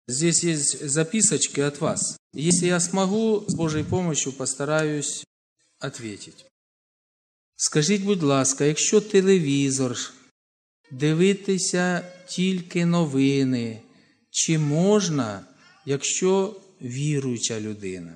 Здесь есть записочки от вас. Если я смогу, с Божьей помощью постараюсь ответить. Скажіть, будь ласка, якщо телевізор, дивитися тільки новини, чи можна, якщо віруюча людина?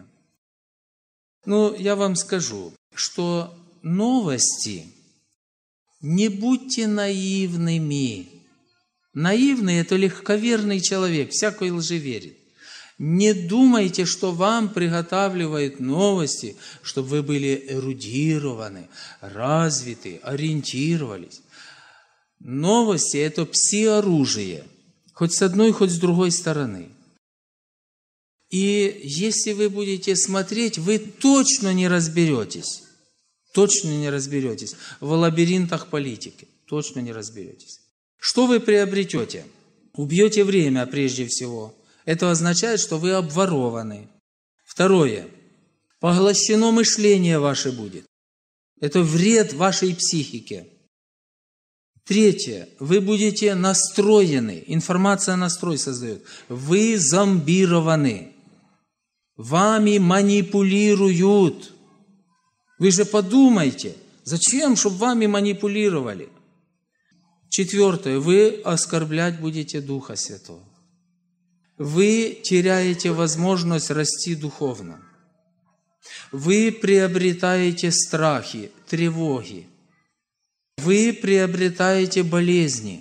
Я вам скажу, что новости, не будьте наивными. Наивный – это легковерный человек, всякой лжи верит. Не думайте, что вам приготавливают новости, чтобы вы были эрудированы, развиты, ориентировались. Новости – это пси-оружие, хоть с одной, хоть с другой стороны. И если вы будете смотреть, вы точно не разберетесь. Точно не разберетесь в лабиринтах политики. Точно не разберетесь. Что вы приобретете? Убьете время прежде всего. Это означает, что вы обворованы. Второе. Поглощено мышление ваше будет. Это вред вашей психике. Третье. Вы будете настроены. Информация настрой создает. Вы зомбированы. Вами манипулируют. Вы же подумайте, зачем, чтобы вами манипулировали? Четвертое. Вы оскорблять будете Духа Святого. Вы теряете возможность расти духовно. Вы приобретаете страхи, тревоги. Вы приобретаете болезни.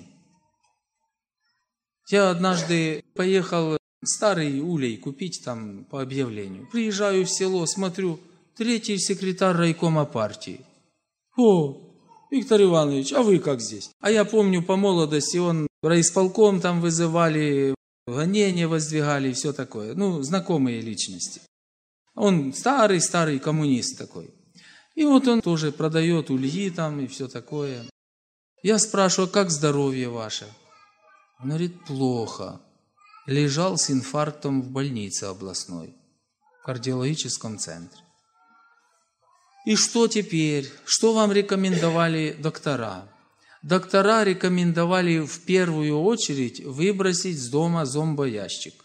Я однажды поехал старый улей купить там по объявлению. Приезжаю в село, смотрю, третий секретарь райкома партии. О, Виктор Иванович, а вы как здесь? А я помню по молодости, он райисполком там вызывали, гонения воздвигали и все такое. Знакомые личности. Он старый коммунист такой. И вот он тоже продает ульи там и все такое. Я спрашиваю, как здоровье ваше? Он говорит, плохо. Лежал с инфарктом в больнице областной, в кардиологическом центре. И что теперь? Что вам рекомендовали доктора? Доктора рекомендовали в первую очередь выбросить с дома зомбоящик.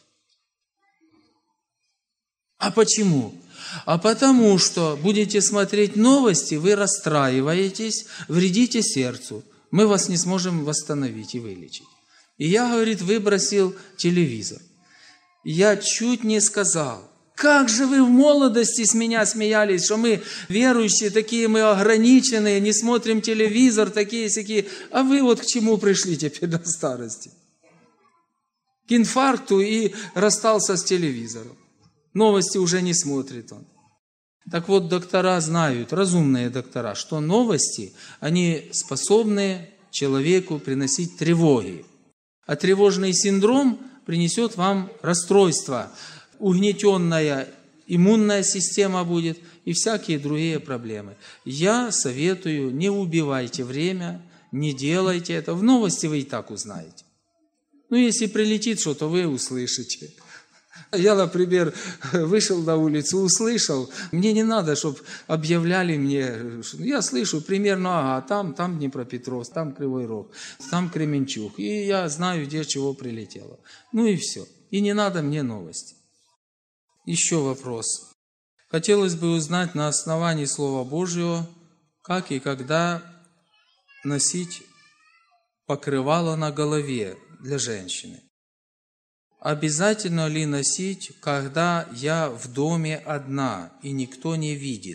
А почему? А потому что будете смотреть новости, вы расстраиваетесь, вредите сердцу. Мы вас не сможем восстановить и вылечить. И я, говорит, выбросил телевизор. Я чуть не сказал, как же вы в молодости с меня смеялись, что мы верующие, такие мы ограниченные, не смотрим телевизор, такие-сякие. А вы вот к чему пришли теперь на старости? К инфаркту и расстался с телевизором. Новости уже не смотрит он. Так вот, доктора знают, разумные доктора, что новости, они способны человеку приносить тревоги. А тревожный синдром принесет вам расстройство. Угнетенная иммунная система будет и всякие другие проблемы. Я советую, не убивайте время, не делайте это. В новости вы и так узнаете. Если прилетит что-то, вы услышите. Я, например, вышел на улицу, услышал. Мне не надо, чтобы объявляли мне. Я слышу примерно, там Днепропетровск, там Кривой Рог, там Кременчуг. И я знаю, где чего прилетело. И все. И не надо мне новости. Еще вопрос. Хотелось бы узнать на основании Слова Божьего, как и когда носить покрывало на голове для женщины. Обязательно ли носить, когда я в доме одна и никто не видит?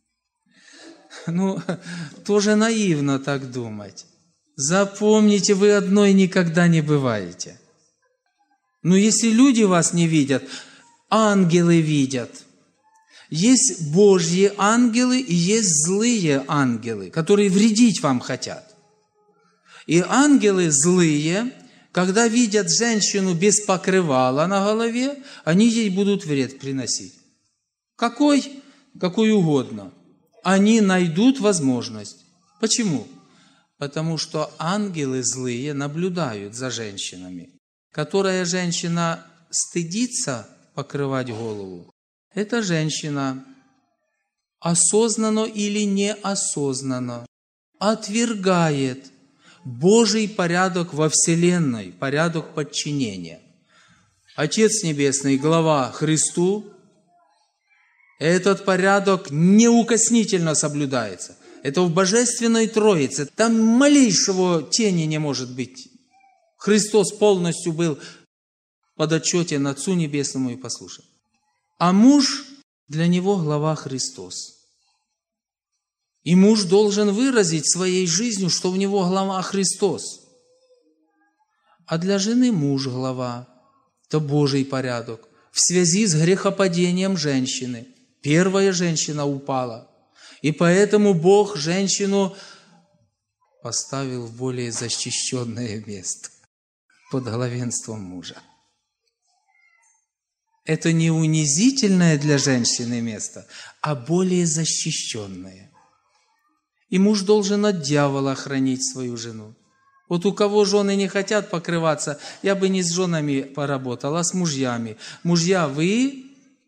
Тоже наивно так думать. Запомните, вы одной никогда не бываете. Если люди вас не видят, ангелы видят. Есть Божьи ангелы и есть злые ангелы, которые вредить вам хотят. И ангелы злые, когда видят женщину без покрывала на голове, они ей будут вред приносить. Какой? Какой угодно. Они найдут возможность. Почему? Потому что ангелы злые наблюдают за женщинами. Которая женщина стыдится покрывать голову, эта женщина осознанно или неосознанно отвергает Божий порядок во Вселенной, порядок подчинения. Отец Небесный, глава Христу, этот порядок неукоснительно соблюдается. Это в Божественной Троице. Там малейшего тени не может быть. Христос полностью был подотчетен Отцу Небесному и послушен. А муж, для него глава Христос. И муж должен выразить своей жизнью, что в него глава Христос. А для жены муж глава. Это Божий порядок. В связи с грехопадением женщины. Первая женщина упала. И поэтому Бог женщину поставил в более защищенное место под главенством мужа. Это не унизительное для женщины место, а более защищенное. И муж должен от дьявола хранить свою жену. Вот у кого жены не хотят покрываться, я бы не с женами поработал, а с мужьями. Мужья, вы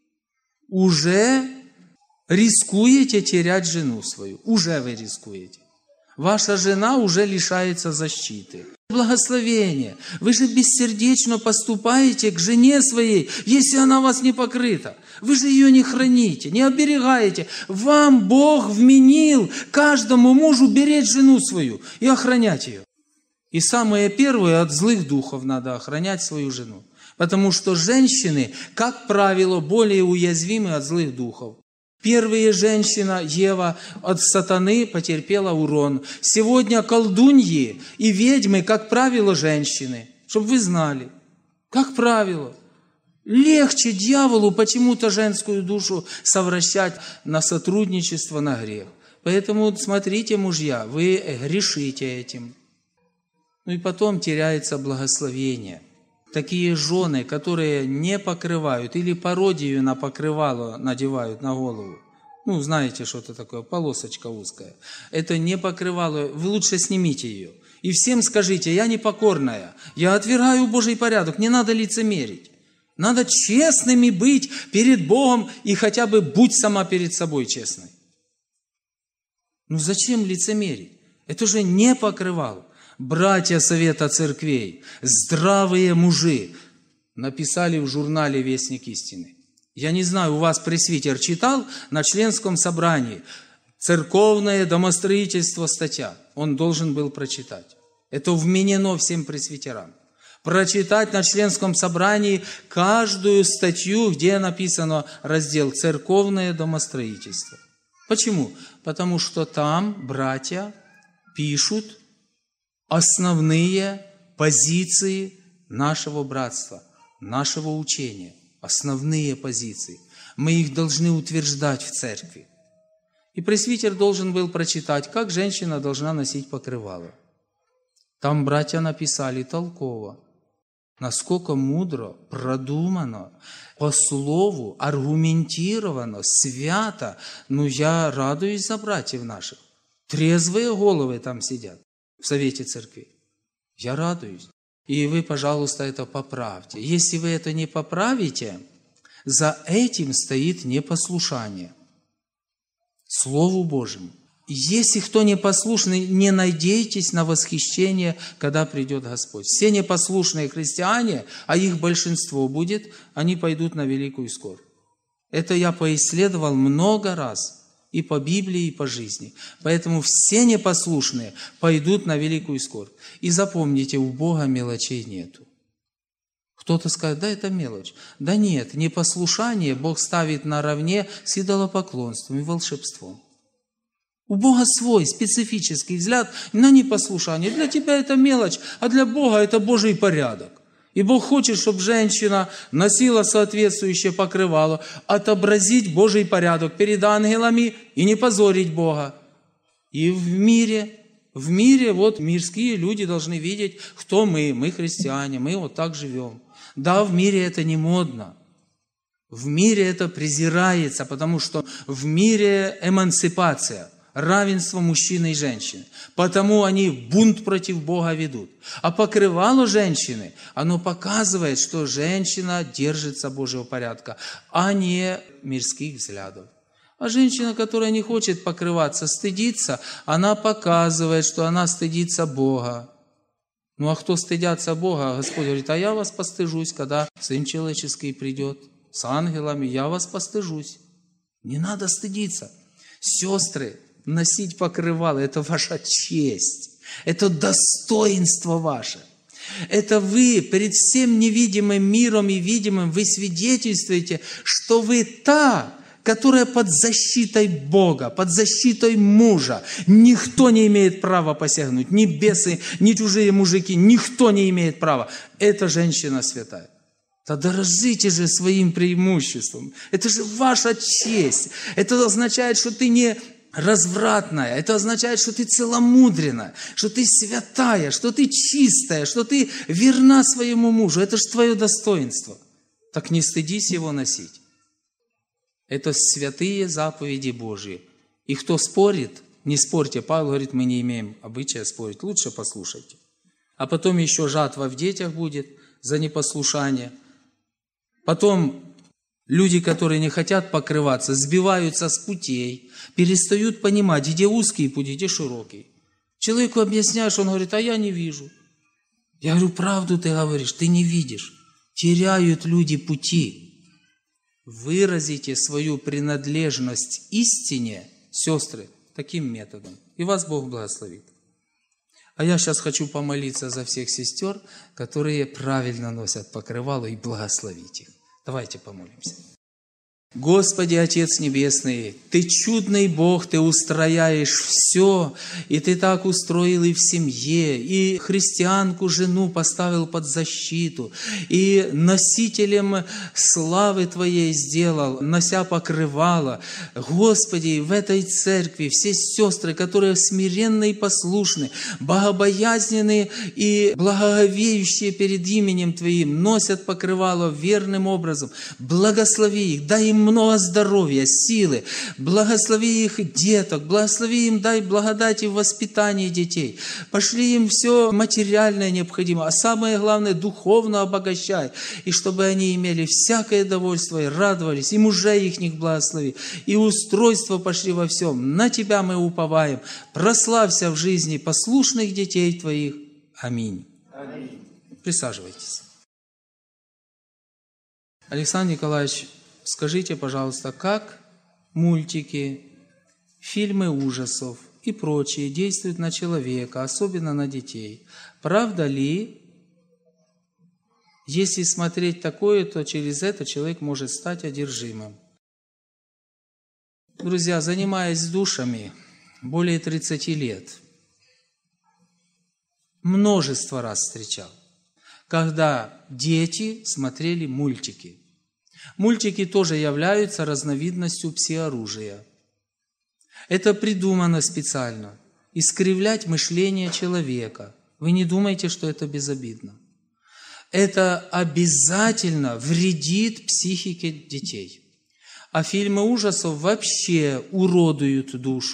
уже рискуете терять жену свою. Уже вы рискуете. Ваша жена уже лишается защиты. Благословение. Вы же бессердечно поступаете к жене своей, если она вас не покрыта. Вы же ее не храните, не оберегаете. Вам Бог вменил каждому мужу беречь жену свою и охранять ее. И самое первое, от злых духов надо охранять свою жену. Потому что женщины, как правило, более уязвимы от злых духов. Первая женщина, Ева, от сатаны потерпела урон. Сегодня колдуньи и ведьмы, как правило, женщины. Чтобы вы знали. Как правило. Легче дьяволу почему-то женскую душу совращать на сотрудничество, на грех. Поэтому смотрите, мужья, вы грешите этим. Ну и потом теряется благословение. Такие жены, которые не покрывают или пародию на покрывало надевают на голову. Ну, знаете, что это такое, полосочка узкая. Это не покрывало, вы лучше снимите ее. И всем скажите, я непокорная, я отвергаю Божий порядок, не надо лицемерить. Надо честными быть перед Богом и хотя бы будь сама перед собой честной. Ну зачем лицемерить? Это же не покрывало. Братья Совета Церквей, здравые мужи, написали в журнале «Вестник истины». Я не знаю, у вас пресвитер читал на членском собрании «Церковное домостроительство» статья. Он должен был прочитать. Это вменено всем пресвитерам. Прочитать на членском собрании каждую статью, где написано раздел «Церковное домостроительство». Почему? Потому что там братья пишут основные позиции нашего братства, нашего учения, основные позиции. Мы их должны утверждать в церкви. И пресвитер должен был прочитать, как женщина должна носить покрывало. Там братья написали толково, насколько мудро, продумано, по слову, аргументировано, свято. Ну, я радуюсь за братьев наших. Трезвые головы там сидят. В Совете Церкви. Я радуюсь. И вы, пожалуйста, это поправьте. Если вы это не поправите, за этим стоит непослушание Слову Божьему. Если кто непослушный, не надейтесь на восхищение, когда придет Господь. Все непослушные христиане, а их большинство будет, они пойдут на великую скорбь. Это я поисследовал много раз. И по Библии, и по жизни. Поэтому все непослушные пойдут на великую скорбь. И запомните, у Бога мелочей нету. Кто-то скажет, да это мелочь. Да нет, непослушание Бог ставит наравне с идолопоклонством и волшебством. У Бога свой специфический взгляд на непослушание. Для тебя это мелочь, а для Бога это Божий порядок. И Бог хочет, чтобы женщина носила соответствующее покрывало, отобразить Божий порядок перед ангелами и не позорить Бога. И в мире вот мирские люди должны видеть, кто мы христиане, мы вот так живем. Да, в мире это не модно. В мире это презирается, потому что в мире эмансипация. Равенство мужчины и женщины. Потому они бунт против Бога ведут. А покрывало женщины, оно показывает, что женщина держится Божьего порядка, а не мирских взглядов. А женщина, которая не хочет покрываться, стыдится, она показывает, что она стыдится Бога. Ну а кто стыдятся Бога, Господь говорит, а я вас постыжусь, когда Сын Человеческий придет с ангелами, я вас постыжусь. Не надо стыдиться. Сестры, носить покрывало – это ваша честь, это достоинство ваше. Это вы перед всем невидимым миром и видимым, вы свидетельствуете, что вы та, которая под защитой Бога, под защитой мужа. Никто не имеет права посягнуть, ни бесы, ни чужие мужики, никто не имеет права. Это женщина святая. Да дорожите же своим преимуществом. Это же ваша честь. Это означает, что ты не развратная. Это означает, что ты целомудренная, что ты святая, что ты чистая, что ты верна своему мужу. Это же твое достоинство. Так не стыдись его носить. Это святые заповеди Божьи. И кто спорит, не спорьте. Павел говорит, мы не имеем обычая спорить. Лучше послушайте. А потом еще жатва в детях будет за непослушание. Потом люди, которые не хотят покрываться, сбиваются с путей, перестают понимать, где узкий путь, где широкий. Человеку объясняешь, он говорит, а я не вижу. Я говорю, правду ты говоришь, ты не видишь. Теряют люди пути. Выразите свою принадлежность истине, сестры, таким методом. И вас Бог благословит. А я сейчас хочу помолиться за всех сестер, которые правильно носят покрывало, и благословить их. Давайте помолимся. Господи, Отец Небесный, Ты чудный Бог, Ты устрояешь все, и Ты так устроил и в семье, и христианку, жену поставил под защиту, и носителем славы Твоей сделал, нося покрывало. Господи, в этой церкви все сестры, которые смиренны и послушны, богобоязненные и благоговеющие перед именем Твоим, носят покрывало верным образом. Благослови их, дай им много здоровья, силы, благослови их деток, благослови им, дай благодать и в воспитании детей, пошли им все материальное необходимое, а самое главное, духовно обогащай, и чтобы они имели всякое довольство и радовались, и мужей их благослови, и устройство пошли во всем. На Тебя мы уповаем, прославься в жизни послушных детей Твоих. Аминь. Аминь. Присаживайтесь. Александр Николаевич, скажите, пожалуйста, как мультики, фильмы ужасов и прочее действуют на человека, особенно на детей? Правда ли, если смотреть такое, то через это человек может стать одержимым? Друзья, занимаясь душами более 30 лет, множество раз встречал, когда дети смотрели мультики. Мультики тоже являются разновидностью псиоружия. Это придумано специально. Искривлять мышление человека. Вы не думайте, что это безобидно. Это обязательно вредит психике детей. А фильмы ужасов вообще уродуют душу.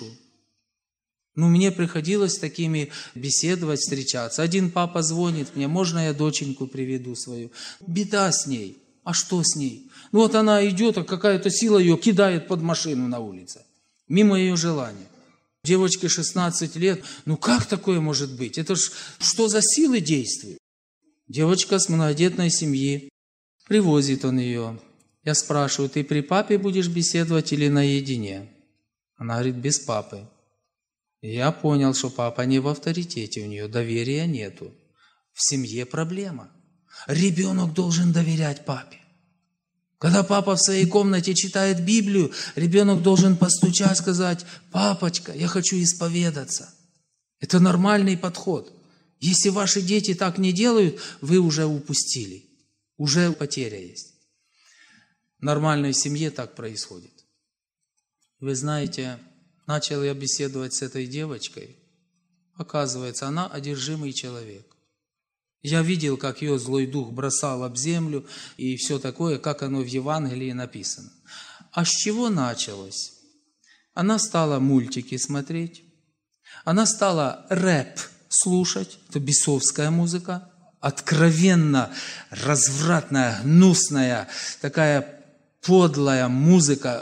Мне приходилось с такими беседовать, встречаться. Один папа звонит мне, можно я доченьку приведу свою? Беда с ней. А что с ней? Вот она идет, а какая-то сила ее кидает под машину на улице. Мимо ее желания. Девочке 16 лет. Как такое может быть? Это ж что за силы действуют? Девочка с многодетной семьи. Привозит он ее. Я спрашиваю, ты при папе будешь беседовать или наедине? Она говорит, без папы. И я понял, что папа не в авторитете, у нее доверия нету. В семье проблема. Ребенок должен доверять папе. Когда папа в своей комнате читает Библию, ребенок должен постучать, сказать, папочка, я хочу исповедаться. Это нормальный подход. Если ваши дети так не делают, вы уже упустили. Уже потеря есть. В нормальной семье так происходит. Вы знаете, начал я беседовать с этой девочкой. Оказывается, она одержимый человек. Я видел, как ее злой дух бросал об землю и все такое, как оно в Евангелии написано. А с чего началось? Она стала мультики смотреть, она стала рэп слушать, это бесовская музыка, откровенно развратная, гнусная, такая подлая музыка,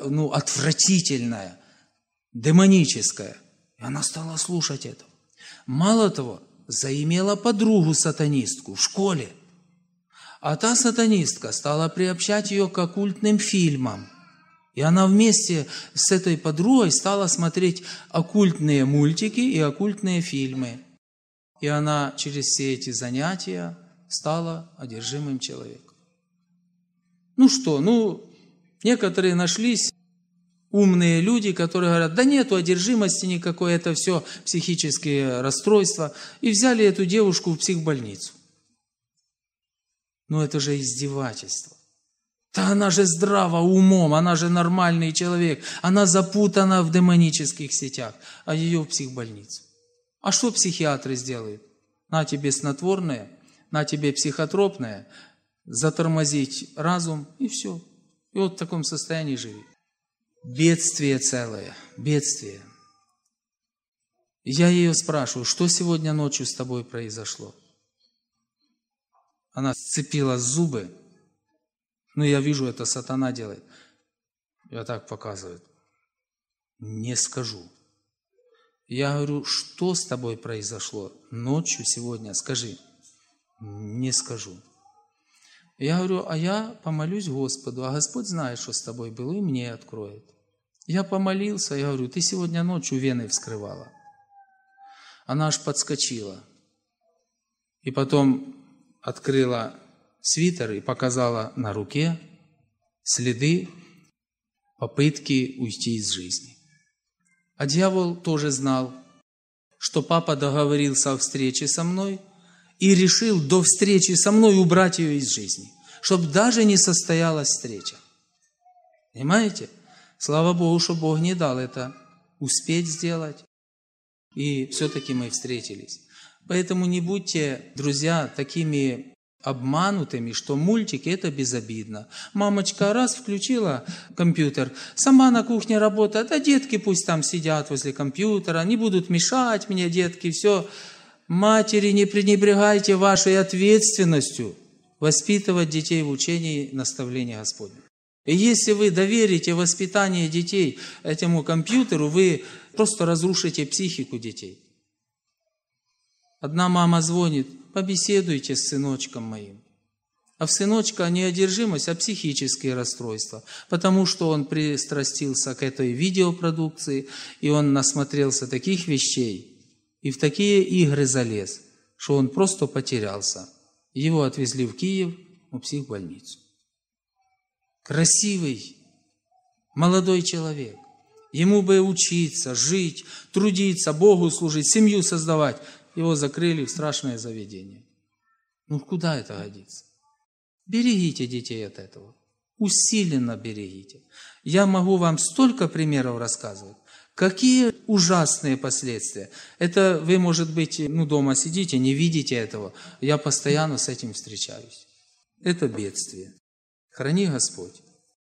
отвратительная, демоническая. И она стала слушать это. Мало того, заимела подругу-сатанистку в школе. А та сатанистка стала приобщать ее к оккультным фильмам. И она вместе с этой подругой стала смотреть оккультные мультики и оккультные фильмы. И она через все эти занятия стала одержимым человеком. Некоторые нашлись умные люди, которые говорят, да нету одержимости никакой, это все психические расстройства. И взяли эту девушку в психбольницу. Это же издевательство. Да она же здрава умом, она же нормальный человек, она запутана в демонических сетях, а ее в психбольницу. А что психиатры сделают? На тебе снотворное, на тебе психотропное, затормозить разум и все. И вот в таком состоянии живи. Бедствие целое, бедствие. Я ее спрашиваю, что сегодня ночью с тобой произошло? Она сцепила зубы. Я вижу, это сатана делает. Я так показываю. Не скажу. Я говорю, что с тобой произошло ночью сегодня? Скажи. Не скажу. Я говорю, а я помолюсь Господу, а Господь знает, что с тобой было, и мне откроет. Я помолился, я говорю, ты сегодня ночью вены вскрывала. Она аж подскочила. И потом открыла свитер и показала на руке следы попытки уйти из жизни. А дьявол тоже знал, что папа договорился о встрече со мной и решил до встречи со мной убрать ее из жизни, чтобы даже не состоялась встреча. Понимаете? Слава Богу, что Бог не дал это успеть сделать. И все-таки мы встретились. Поэтому не будьте, друзья, такими обманутыми, что мультики – это безобидно. Мамочка раз включила компьютер, сама на кухне работает, а детки пусть там сидят возле компьютера, не будут мешать мне, детки, все. Матери, не пренебрегайте вашей ответственностью воспитывать детей в учении и наставлении Господня. И если вы доверите воспитание детей этому компьютеру, вы просто разрушите психику детей. Одна мама звонит, побеседуйте с сыночком моим. А в сыночка не одержимость, а психические расстройства. Потому что он пристрастился к этой видеопродукции, и он насмотрелся таких вещей, и в такие игры залез, что он просто потерялся. Его отвезли в Киев, в психбольницу. Красивый, молодой человек. Ему бы учиться, жить, трудиться, Богу служить, семью создавать. Его закрыли в страшное заведение. Куда это годится? Берегите детей от этого. Усиленно берегите. Я могу вам столько примеров рассказывать. Какие ужасные последствия. Это вы, может быть, дома сидите, не видите этого. Я постоянно с этим встречаюсь. Это бедствие. Храни Господь.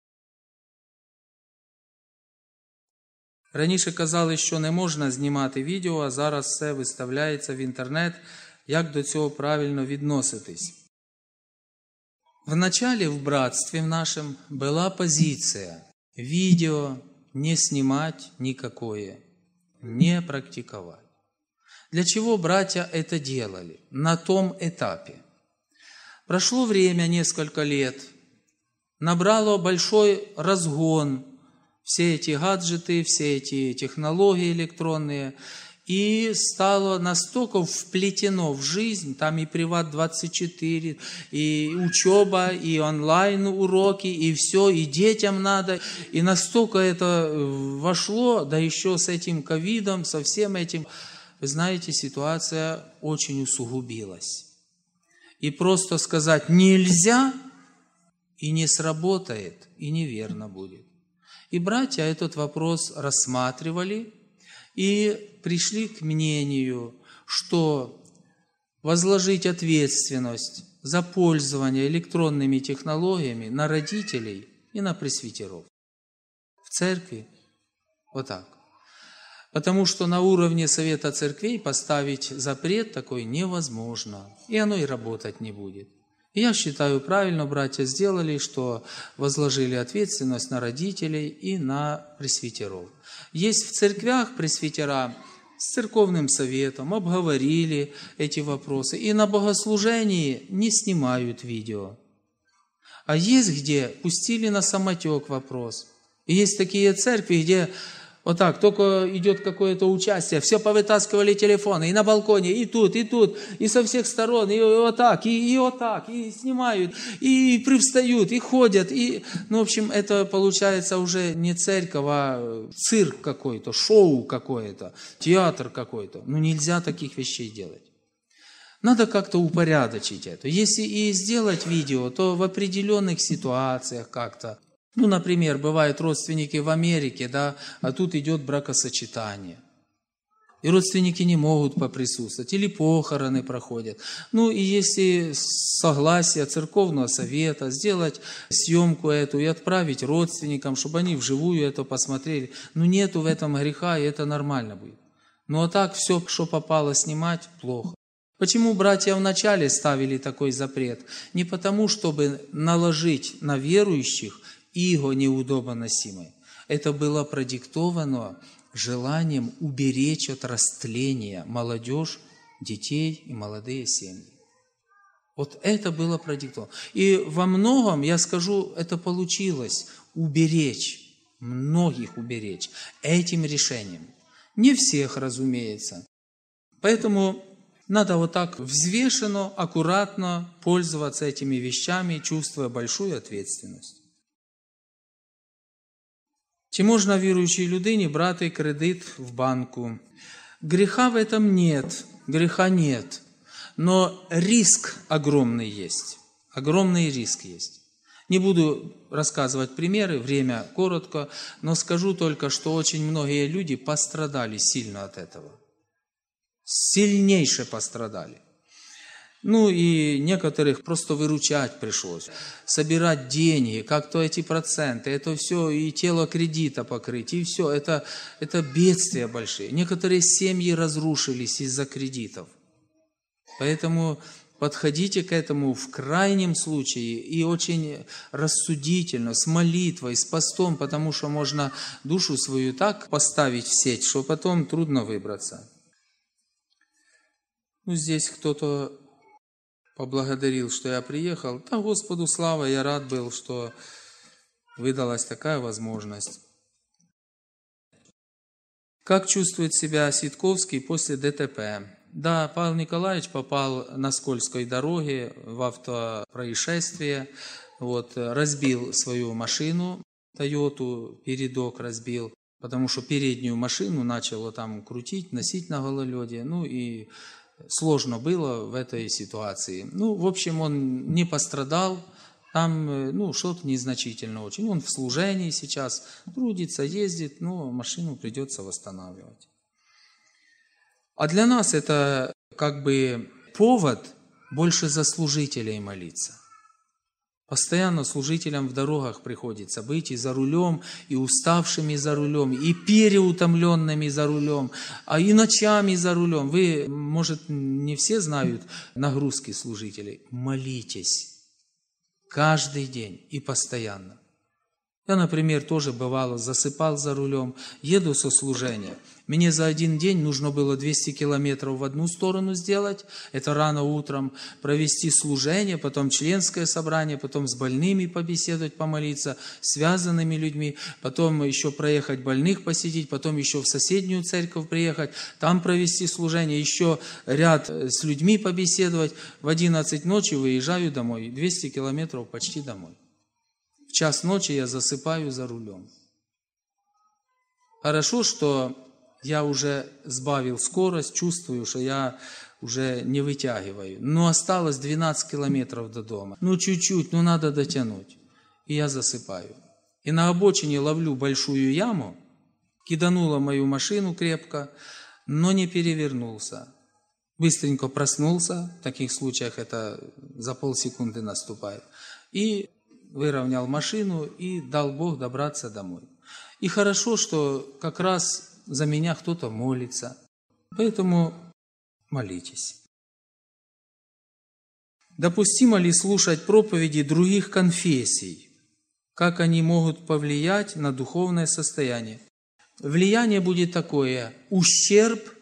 Раніше казали, що не можна знімати відео, а зараз все виставляється в інтернет. Як до цього правильно відноситись? Вначале в братстве в нашем была позиция видео не снимать никакое, не практиковать. Для чего братья это делали на том этапе? Прошло время, несколько лет, набрало большой разгон все эти гаджеты, все эти технологии электронные, и стало настолько вплетено в жизнь, там и Приват24, и учеба, и онлайн-уроки, и все, и детям надо, и настолько это вошло, да еще с этим ковидом, со всем этим, вы знаете, ситуация очень усугубилась. И просто сказать «нельзя» и не сработает, и неверно будет. И братья этот вопрос рассматривали и пришли к мнению, что возложить ответственность за пользование электронными технологиями на родителей и на пресвитеров. В церкви вот так. Потому что на уровне Совета Церквей поставить запрет такой невозможно, и оно и работать не будет. И я считаю, правильно братья сделали, что возложили ответственность на родителей и на пресвитеров. Есть в церквях пресвитера с церковным советом, обговорили эти вопросы. И на богослужении не снимают видео. А есть где пустили на самотек вопрос. И есть такие церкви, где вот так, только идет какое-то участие, все повытаскивали телефоны, и на балконе, и тут, и со всех сторон, и вот так, и снимают, и привстают, и ходят. Ну, в общем, это получается уже не церковь, а цирк какой-то, шоу какое-то, театр какой-то. Ну, нельзя таких вещей делать. Надо как-то упорядочить это. Если и сделать видео, то в определенных ситуациях как-то. Ну, например, бывают родственники в Америке, да, а тут идет бракосочетание. И родственники не могут поприсутствовать, или похороны проходят. Ну, и если согласие церковного совета, сделать съемку эту и отправить родственникам, чтобы они вживую это посмотрели. Ну, нету в этом греха, и это нормально будет. Ну, а так все, что попало снимать, плохо. Почему братья вначале ставили такой запрет? Не потому, чтобы наложить на верующих иго неудобоносимое. Это было продиктовано желанием уберечь от растления молодежь, детей и молодые семьи. Вот это было продиктовано. И во многом, я скажу, это получилось уберечь, многих уберечь этим решением. Не всех, разумеется. Поэтому надо вот так взвешенно, аккуратно пользоваться этими вещами, чувствуя большую ответственность. Чи можна віруючій людині брати кредит в банку? Греха в этом нет, греха нет, но риск огромный есть, огромный риск есть. Не буду рассказывать примеры, время коротко, но скажу только, что очень многие люди пострадали сильно от этого, сильнейше пострадали. Ну и некоторых просто выручать пришлось, собирать деньги, как-то эти проценты, это все, и тело кредита покрыть, и все, это бедствия большие. Некоторые семьи разрушились из-за кредитов. Поэтому подходите к этому в крайнем случае и очень рассудительно, с молитвой, с постом, потому что можно душу свою так поставить в сеть, что потом трудно выбраться. Ну здесь кто-то поблагодарил, что я приехал. Да, Господу слава, я рад был, что выдалась такая возможность. Как чувствует себя Ситковский после ДТП? Да, Павел Николаевич попал на скользкой дороге в автопроисшествие, разбил свою машину, Тойоту, передок разбил, потому что переднюю машину начало там крутить, носить на гололеде, ну и сложно было в этой ситуации. Ну, в общем, он не пострадал, там, что-то незначительно очень. Он в служении сейчас, трудится, ездит, но машину придется восстанавливать. А для нас это как бы повод больше за служителей молиться. Постоянно служителям в дорогах приходится быть и за рулем, и уставшими за рулем, и переутомленными за рулем, а и ночами за рулем. Вы, может, не все знают нагрузки служителей. Молитесь каждый день и постоянно. Я, например, тоже бывало засыпал за рулем, еду со служения. Мне за один день нужно было 200 километров в одну сторону сделать, это рано утром, провести служение, потом членское собрание, потом с больными побеседовать, помолиться, связанными людьми, потом еще проехать больных посетить, потом еще в соседнюю церковь приехать, там провести служение, еще ряд с людьми побеседовать. В 11 ночи выезжаю домой, 200 километров почти домой. В час ночи я засыпаю за рулем. Хорошо, что я уже сбавил скорость, чувствую, что я уже не вытягиваю. Но осталось 12 километров до дома. Чуть-чуть, надо дотянуть. И я засыпаю. И на обочине ловлю большую яму, киданула мою машину крепко, но не перевернулся. Быстренько проснулся, в таких случаях это за полсекунды наступает, и выровнял машину, и дал Бог добраться домой. И хорошо, что как раз за меня кто-то молится. Поэтому молитесь. Допустимо ли слушать проповеди других конфессий? Как они могут повлиять на духовное состояние? Влияние будет такое: ущерб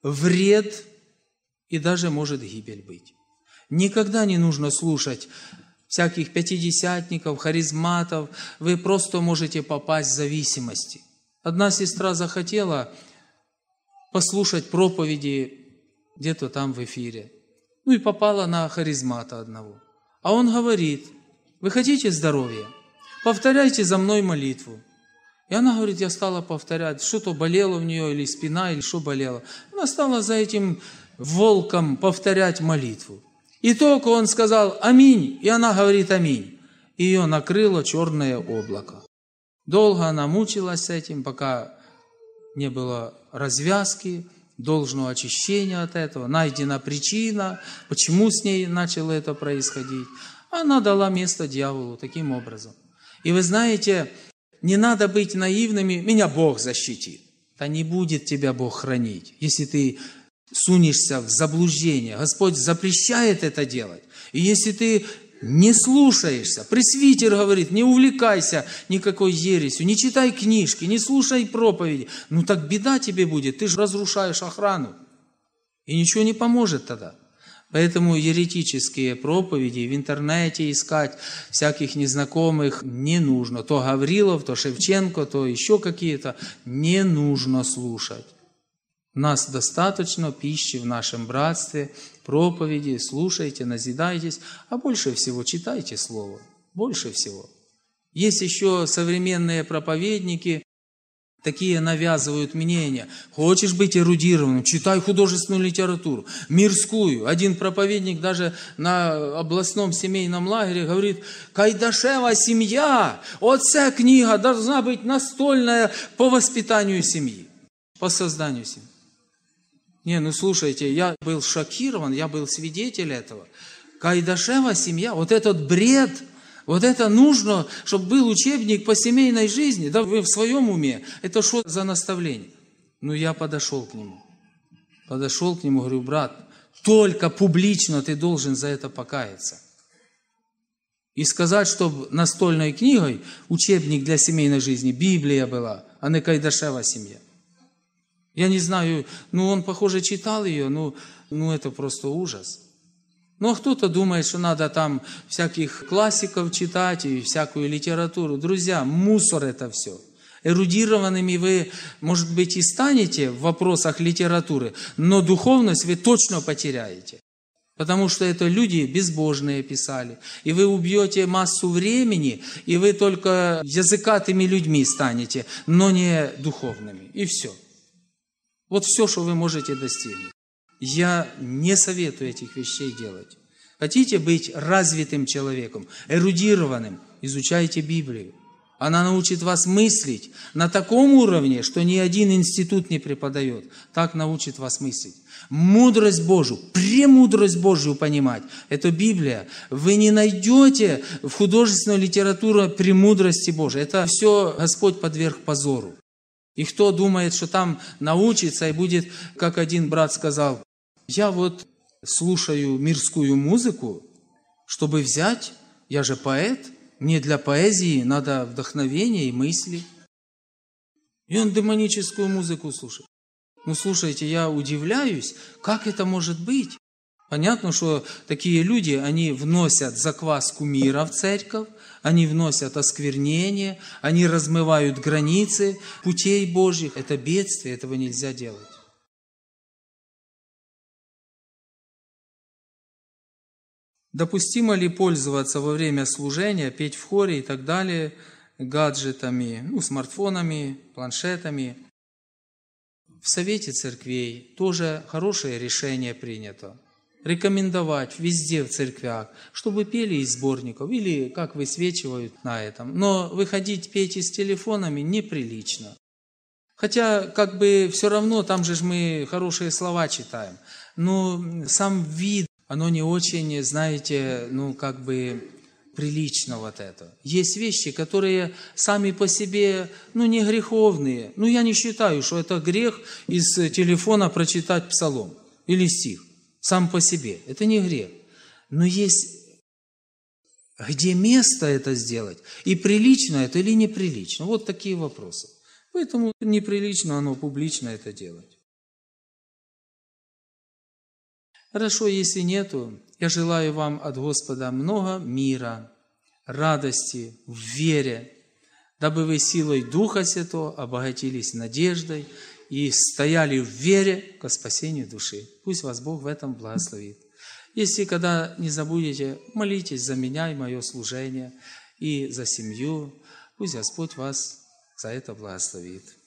вред и даже может гибель быть. Никогда не нужно слушать всяких пятидесятников, харизматов. Вы просто можете попасть в зависимости. Одна сестра захотела послушать проповеди где-то там в эфире. И попала на харизмата одного. А он говорит: вы хотите здоровья? Повторяйте за мной молитву. И она говорит: я стала повторять, что-то болело в нее, или спина, или что болело. Она стала за этим волком повторять молитву. И только он сказал «Аминь», и она говорит «Аминь». Ее накрыло черное облако. Долго она мучилась с этим, пока не было развязки, должного очищения от этого, найдена причина, почему с ней начало это происходить. Она дала место дьяволу таким образом. И вы знаете, не надо быть наивными, меня Бог защитит. Да не будет тебя Бог хранить, если ты сунешься в заблуждение. Господь запрещает это делать. И если ты не слушаешься, пресвитер говорит, не увлекайся никакой ересью, не читай книжки, не слушай проповеди, так беда тебе будет, ты же разрушаешь охрану. И ничего не поможет тогда. Поэтому еретические проповеди в интернете искать всяких незнакомых не нужно. То Гаврилов, то Шевченко, то еще какие-то. Не нужно слушать. Нас достаточно пищи в нашем братстве, проповеди, слушайте, назидайтесь, а больше всего читайте Слово. Больше всего. Есть еще современные проповедники, такие навязывают мнение. Хочешь быть эрудированным, читай художественную литературу, мирскую. Один проповедник даже на областном семейном лагере говорит: Кайдашева семья, оце книга должна быть настольная по воспитанию семьи, по созданию семьи. Слушайте, я был шокирован, я был свидетелем этого. Кайдашева семья, вот этот бред, вот это нужно, чтобы был учебник по семейной жизни. Да вы в своем уме? Это что за наставление? Я подошел к нему. Говорю: брат, только публично ты должен за это покаяться. И сказать, чтобы настольной книгой учебник для семейной жизни, Библия была, а не Кайдашева семья. Я не знаю, он, похоже, читал ее, это просто ужас. А кто-то думает, что надо там всяких классиков читать и всякую литературу. Друзья, мусор это все. Эрудированными вы, может быть, и станете в вопросах литературы, но духовность вы точно потеряете. Потому что это люди безбожные писали. И вы убьете массу времени, и вы только языкатыми людьми станете, но не духовными. И все. Вот все, что вы можете достигнуть. Я не советую этих вещей делать. Хотите быть развитым человеком, эрудированным, изучайте Библию. Она научит вас мыслить на таком уровне, что ни один институт не преподает. Так научит вас мыслить. Мудрость Божию, премудрость Божию понимать. Это Библия. Вы не найдете в художественной литературе премудрости Божией. Это все Господь подверг позору. И кто думает, что там научится и будет, как один брат сказал: я слушаю мирскую музыку, чтобы взять, я же поэт, мне для поэзии надо вдохновение и мысли. И он демоническую музыку слушает. Слушайте, я удивляюсь, как это может быть? Понятно, что такие люди, они вносят закваску мира в церковь, они вносят осквернение, они размывают границы путей Божьих. Это бедствие, этого нельзя делать. Допустимо ли пользоваться во время служения, петь в хоре и так далее гаджетами, смартфонами, планшетами? В Совете Церквей тоже хорошее решение принято. Рекомендовать везде в церквях, чтобы пели из сборников или как высвечивают на этом. Но выходить петь с телефонами неприлично. Хотя все равно, там же мы хорошие слова читаем. Но сам вид, оно не очень, знаете, прилично это. Есть вещи, которые сами по себе, не греховные. Я не считаю, что это грех из телефона прочитать псалом или стих. Сам по себе. Это не грех. Но есть, где место это сделать, и прилично это или неприлично. Вот такие вопросы. Поэтому неприлично оно публично это делать. Хорошо, если нету, я желаю вам от Господа много мира, радости, в вере, дабы вы силой Духа Святого обогатились надеждой и стояли в вере ко спасению души. Пусть вас Бог в этом благословит. Если когда не забудете, молитесь за меня и мое служение, и за семью, пусть Господь вас за это благословит.